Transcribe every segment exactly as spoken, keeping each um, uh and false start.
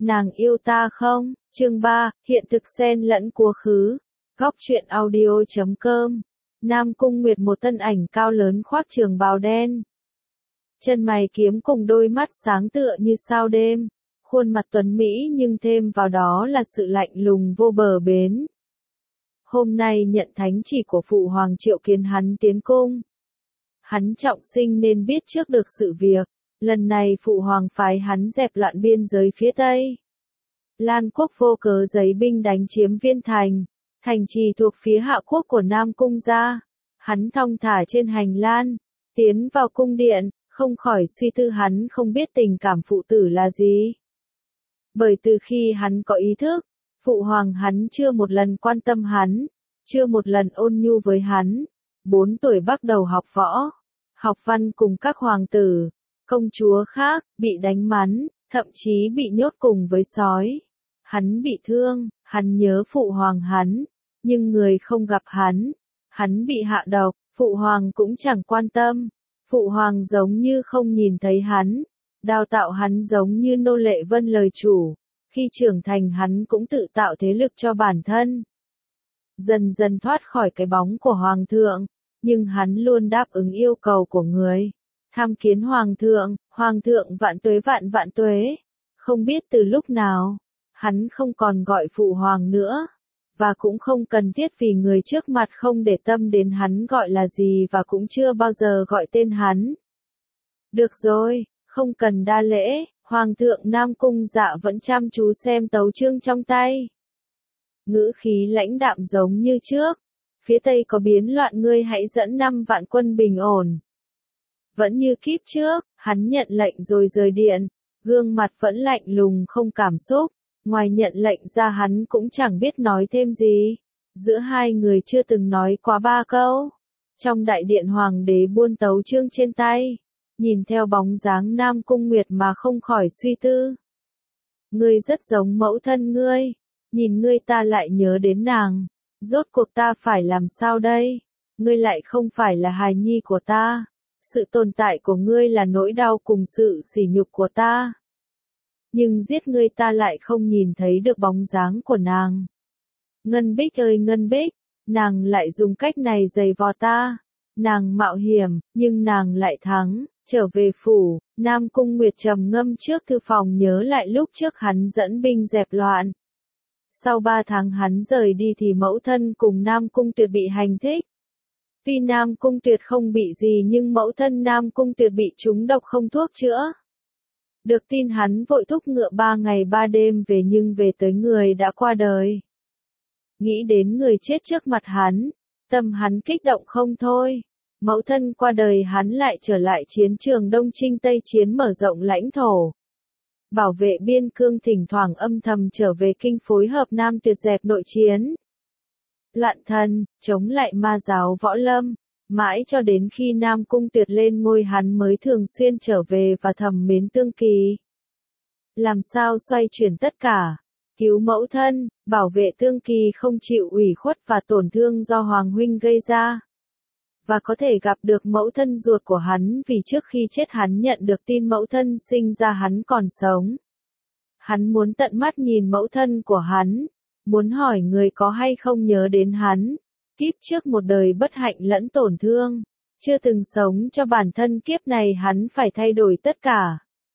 Nàng yêu ta không? Chương ba, hiện thực xen lẫn quá khứ. Góc truyện audio chấm com. Nam Cung Nguyệt một thân ảnh cao lớn khoác trường bào đen. Chân mày kiếm cùng đôi mắt sáng tựa như sao đêm. Khuôn mặt tuấn mỹ nhưng thêm vào đó là sự lạnh lùng vô bờ bến. Hôm nay nhận thánh chỉ của Phụ Hoàng triệu kiến hắn tiến cung. Hắn trọng sinh nên biết trước được sự việc. Lần này Phụ Hoàng phái hắn dẹp loạn biên giới phía Tây. Lan quốc vô cớ giấy binh đánh chiếm Viên Thành, thành trì thuộc phía hạ quốc của Nam Cung gia. Hắn thong thả trên hành lang, tiến vào cung điện, không khỏi suy tư hắn không biết tình cảm phụ tử là gì. Bởi từ khi hắn có ý thức, Phụ Hoàng hắn chưa một lần quan tâm hắn, chưa một lần ôn nhu với hắn. Bốn tuổi bắt đầu học võ, học văn cùng các hoàng tử, công chúa khác, bị đánh mắng, thậm chí bị nhốt cùng với sói. Hắn bị thương, hắn nhớ Phụ Hoàng hắn, nhưng người không gặp hắn. Hắn bị hạ độc, Phụ Hoàng cũng chẳng quan tâm. Phụ Hoàng giống như không nhìn thấy hắn, đào tạo hắn giống như nô lệ vâng lời chủ. Khi trưởng thành hắn cũng tự tạo thế lực cho bản thân. Dần dần thoát khỏi cái bóng của Hoàng thượng, nhưng hắn luôn đáp ứng yêu cầu của người. Tham kiến Hoàng thượng, Hoàng thượng vạn tuế vạn vạn tuế. Không biết từ lúc nào, hắn không còn gọi Phụ Hoàng nữa. Và cũng không cần thiết vì người trước mặt không để tâm đến hắn gọi là gì và cũng chưa bao giờ gọi tên hắn. Được rồi, không cần đa lễ, Hoàng thượng Nam Cung Dạ vẫn chăm chú xem tấu chương trong tay. Ngữ khí lãnh đạm giống như trước. Phía Tây có biến loạn, ngươi hãy dẫn năm vạn quân bình ổn. Vẫn như kíp trước, hắn nhận lệnh rồi rời điện, gương mặt vẫn lạnh lùng không cảm xúc. Ngoài nhận lệnh ra hắn cũng chẳng biết nói thêm gì. Giữa hai người chưa từng nói quá ba câu. Trong đại điện Hoàng đế buôn tấu chương trên tay, nhìn theo bóng dáng Nam Cung Nguyệt mà không khỏi suy tư. Ngươi rất giống mẫu thân ngươi, nhìn ngươi ta lại nhớ đến nàng. Rốt cuộc ta phải làm sao đây? Ngươi lại không phải là hài nhi của ta. Sự tồn tại của ngươi là nỗi đau cùng sự sỉ nhục của ta. Nhưng giết ngươi ta lại không nhìn thấy được bóng dáng của nàng. Ngân Bích ơi Ngân Bích, nàng lại dùng cách này giày vò ta. Nàng mạo hiểm, nhưng nàng lại thắng. Trở về phủ, Nam Cung Nguyệt trầm ngâm trước thư phòng nhớ lại lúc trước hắn dẫn binh dẹp loạn. Sau ba tháng hắn rời đi thì mẫu thân cùng Nam Cung Tuyệt bị hành thích. Tuy Nam Cung Tuyệt không bị gì nhưng mẫu thân Nam Cung Tuyệt bị trúng độc không thuốc chữa. Được tin hắn vội thúc ngựa ba ngày ba đêm về nhưng về tới người đã qua đời. Nghĩ đến người chết trước mặt hắn, tâm hắn kích động không thôi. Mẫu thân qua đời hắn lại trở lại chiến trường Đông Chinh Tây Chiến mở rộng lãnh thổ. Bảo vệ biên cương, thỉnh thoảng âm thầm trở về kinh phối hợp Nam Tuyệt dẹp nội chiến. Loạn thần, chống lại ma giáo võ lâm. Mãi cho đến khi Nam Cung Tuyệt lên ngôi hắn mới thường xuyên trở về và thầm mến Tương Kỳ. Làm sao xoay chuyển tất cả? Cứu mẫu thân, bảo vệ Tương Kỳ không chịu ủy khuất và tổn thương do Hoàng huynh gây ra. Và có thể gặp được mẫu thân ruột của hắn vì trước khi chết hắn nhận được tin mẫu thân sinh ra hắn còn sống. Hắn muốn tận mắt nhìn mẫu thân của hắn, muốn hỏi người có hay không nhớ đến hắn. Kiếp trước một đời bất hạnh lẫn tổn thương, chưa từng sống cho bản thân, kiếp này hắn phải thay đổi tất cả.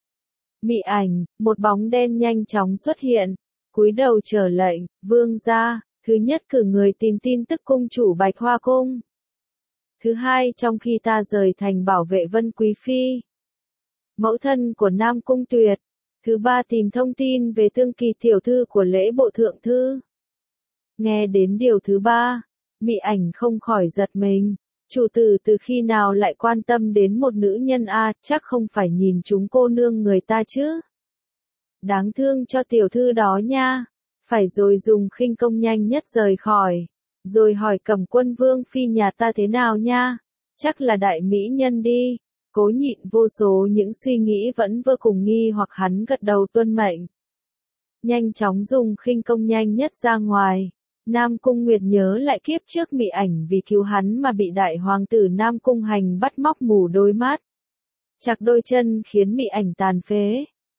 Mị ảnh, một bóng đen nhanh chóng xuất hiện, cúi đầu chờ lệnh, vương gia, thứ nhất cử người tìm tin tức cung chủ Bạch Hoa Cung. Thứ hai trong khi ta rời thành bảo vệ Vân Quý Phi, mẫu thân của Nam Cung Tuyệt. Thứ ba tìm thông tin về Tương Kỳ tiểu thư của lễ bộ thượng thư. Nghe đến điều thứ ba, Mị ảnh không khỏi giật mình. Chủ tử từ khi nào lại quan tâm đến một nữ nhân a, chắc không phải nhìn chúng cô nương người ta chứ. Đáng thương cho tiểu thư đó nha. Phải rồi dùng khinh công nhanh nhất rời khỏi. Rồi hỏi Cẩm Quân Vương phi nhà ta thế nào nha. Chắc là đại mỹ nhân đi. Cố nhịn vô số những suy nghĩ vẫn vô cùng nghi hoặc hắn gật đầu tuân mệnh. Nhanh chóng dùng khinh công nhanh nhất ra ngoài. Nam Cung Nguyệt nhớ lại kiếp trước Mị ảnh vì cứu hắn mà bị đại hoàng tử Nam Cung Hành bắt móc mù đôi mắt. Chặt đôi chân khiến Mị ảnh tàn phế.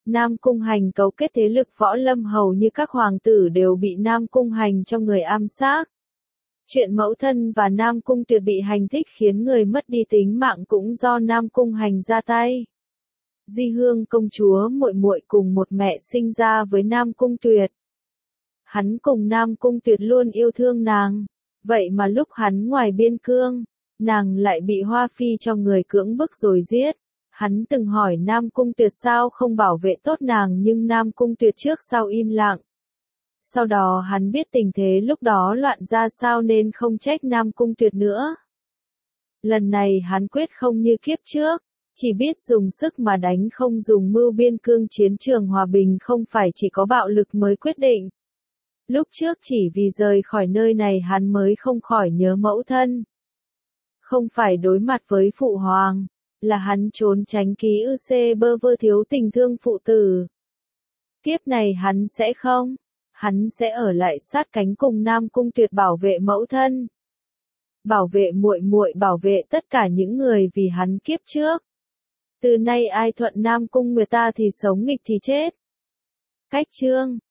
Nam Cung Hành cấu kết thế lực võ lâm hầu như các hoàng tử đều bị Nam Cung Hành cho người ám sát. Chuyện mẫu thân và Nam Cung Tuyệt bị hành thích khiến người mất đi tính mạng cũng do Nam Cung Hành ra tay. Di Hương công chúa muội muội cùng một mẹ sinh ra với Nam Cung Tuyệt. Hắn cùng Nam Cung Tuyệt luôn yêu thương nàng, vậy mà lúc hắn ngoài biên cương, nàng lại bị Hoa Phi cho người cưỡng bức rồi giết. Hắn từng hỏi Nam Cung Tuyệt sao không bảo vệ tốt nàng nhưng Nam Cung Tuyệt trước sau im lặng. Sau đó hắn biết tình thế lúc đó loạn ra sao nên không trách Nam Cung Tuyệt nữa. Lần này hắn quyết không như kiếp trước, chỉ biết dùng sức mà đánh không dùng mưu, biên cương chiến trường hòa bình không phải chỉ có bạo lực mới quyết định. Lúc trước chỉ vì rời khỏi nơi này hắn mới không khỏi nhớ mẫu thân. Không phải đối mặt với phụ hoàng, là hắn trốn tránh ký ư xê bơ vơ thiếu tình thương phụ tử. Kiếp này hắn sẽ không, hắn sẽ ở lại sát cánh cùng Nam Cung Tuyệt bảo vệ mẫu thân, bảo vệ muội muội, bảo vệ tất cả những người vì hắn kiếp trước. Từ nay ai thuận Nam Cung Nguyệt ta thì sống, nghịch thì chết. Cách chương